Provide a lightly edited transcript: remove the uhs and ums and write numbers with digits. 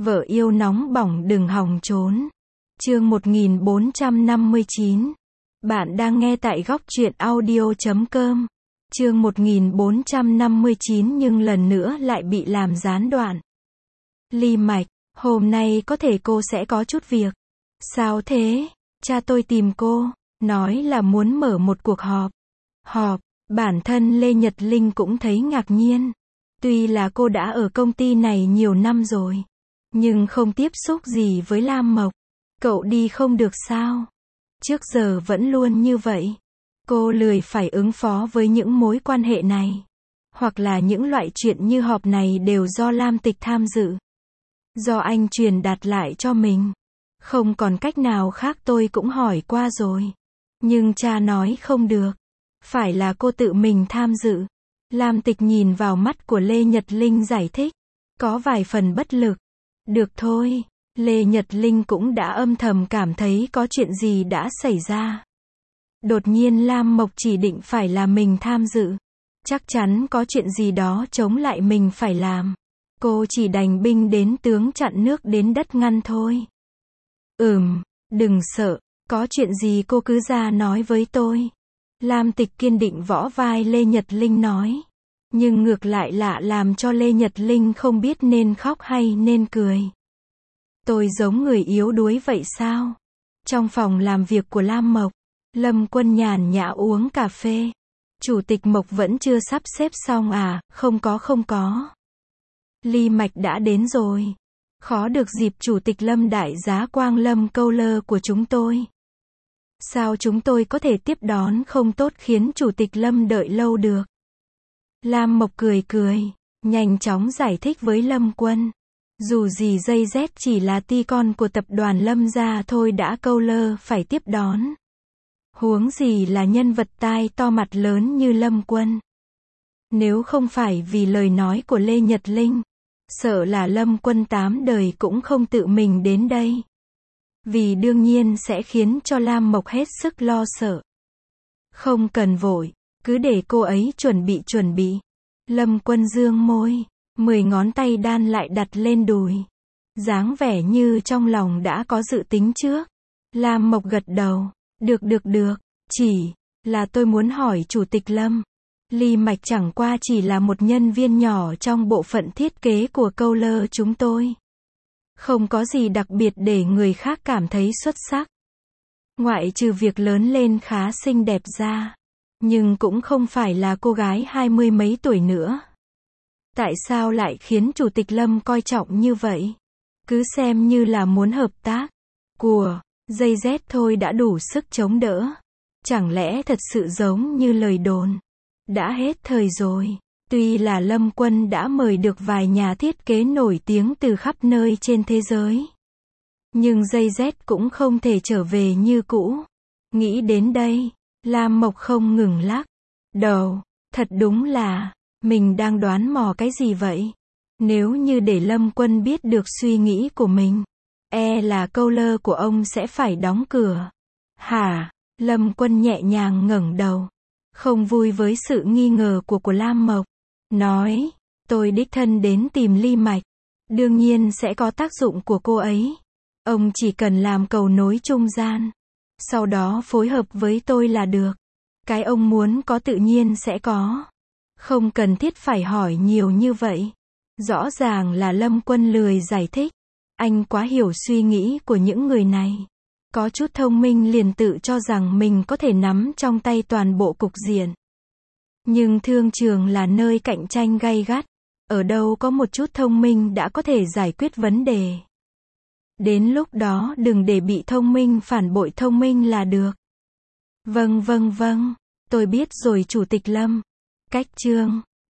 Vợ yêu nóng bỏng đừng hòng trốn. Chương 1459. Bạn đang nghe tại góc truyện audio.com. Chương 1459 nhưng lần nữa lại bị làm gián đoạn. Ly Mạch, hôm nay có thể cô sẽ có chút việc. Sao thế? Cha tôi tìm cô, nói là muốn mở một cuộc họp. Họp, bản thân Lê Nhật Linh cũng thấy ngạc nhiên. Tuy là cô đã ở công ty này nhiều năm rồi, nhưng không tiếp xúc gì với Lam Mộc. Cậu đi không được sao? Trước giờ vẫn luôn như vậy. Cô lười phải ứng phó với những mối quan hệ này. Hoặc là những loại chuyện như họp này đều do Lam Tịch tham dự. Do anh truyền đạt lại cho mình. Không còn cách nào khác, tôi cũng hỏi qua rồi. Nhưng cha nói không được. Phải là cô tự mình tham dự. Lam Tịch nhìn vào mắt của Lê Nhật Linh giải thích. Có vài phần bất lực. Được thôi. Lê Nhật Linh cũng đã âm thầm cảm thấy có chuyện gì đã xảy ra. Đột nhiên Lam Mộc chỉ định phải là mình tham dự. Chắc chắn có chuyện gì đó chống lại mình phải làm. Cô chỉ đành binh đến tướng chặn nước đến đất ngăn thôi. Đừng sợ, có chuyện gì cô cứ ra nói với tôi. Lam Tịch kiên định võ vai Lê Nhật Linh nói. Nhưng ngược lại lạ làm cho Lê Nhật Linh không biết nên khóc hay nên cười. Tôi giống người yếu đuối vậy sao? Trong phòng làm việc của Lam Mộc, Lâm Quân nhàn nhã uống cà phê. Chủ tịch Mộc vẫn chưa sắp xếp xong à? Không có. Ly Mạch đã đến rồi. Khó được dịp Chủ tịch Lâm đại giá Quang Lâm câu lơ của chúng tôi. Sao chúng tôi có thể tiếp đón không tốt khiến Chủ tịch Lâm đợi lâu được? Lam Mộc cười, nhanh chóng giải thích với Lâm Quân. Dù gì dây Z chỉ là ty con của tập đoàn Lâm gia thôi đã câu lơ phải tiếp đón. Huống gì là nhân vật tai to mặt lớn như Lâm Quân. Nếu không phải vì lời nói của Lê Nhật Linh, sợ là Lâm Quân 8 đời cũng không tự mình đến đây. Vì đương nhiên sẽ khiến cho Lam Mộc hết sức lo sợ. Không cần vội, cứ để cô ấy chuẩn bị. Lâm Quân dương môi, 10 ngón tay đan lại đặt lên đùi. Dáng vẻ như trong lòng đã có dự tính trước. Lam Mộc gật đầu. Được. Chỉ là tôi muốn hỏi Chủ tịch Lâm. Ly Mạch chẳng qua chỉ là một nhân viên nhỏ trong bộ phận thiết kế của câu lơ chúng tôi. Không có gì đặc biệt để người khác cảm thấy xuất sắc. Ngoại trừ việc lớn lên khá xinh đẹp ra. Nhưng cũng không phải là cô gái 20 mấy tuổi nữa. Tại sao lại khiến Chủ tịch Lâm coi trọng như vậy? Cứ xem như là muốn hợp tác. Dây Z thôi đã đủ sức chống đỡ. Chẳng lẽ thật sự giống như lời đồn? Đã hết thời rồi. Tuy là Lâm Quân đã mời được vài nhà thiết kế nổi tiếng từ khắp nơi trên thế giới. Nhưng dây Z cũng không thể trở về như cũ. Nghĩ đến đây, Lam Mộc không ngừng lắc đầu. Thật đúng là, mình đang đoán mò cái gì vậy? Nếu như để Lâm Quân biết được suy nghĩ của mình, là câu lơ của ông sẽ phải đóng cửa. Hả? Lâm Quân nhẹ nhàng ngẩng đầu. Không vui với sự nghi ngờ của Lam Mộc. Nói, tôi đích thân đến tìm Ly Mạch. Đương nhiên sẽ có tác dụng của cô ấy. Ông chỉ cần làm cầu nối trung gian. Sau đó phối hợp với tôi là được. Cái ông muốn có tự nhiên sẽ có. Không cần thiết phải hỏi nhiều như vậy. Rõ ràng là Lâm Quân lười giải thích. Anh quá hiểu suy nghĩ của những người này. Có chút thông minh liền tự cho rằng mình có thể nắm trong tay toàn bộ cục diện. Nhưng thương trường là nơi cạnh tranh gay gắt. Ở đâu có một chút thông minh đã có thể giải quyết vấn đề. Đến lúc đó đừng để bị thông minh phản bội thông minh là được. Vâng, tôi biết rồi Chủ tịch Lâm. Cách chương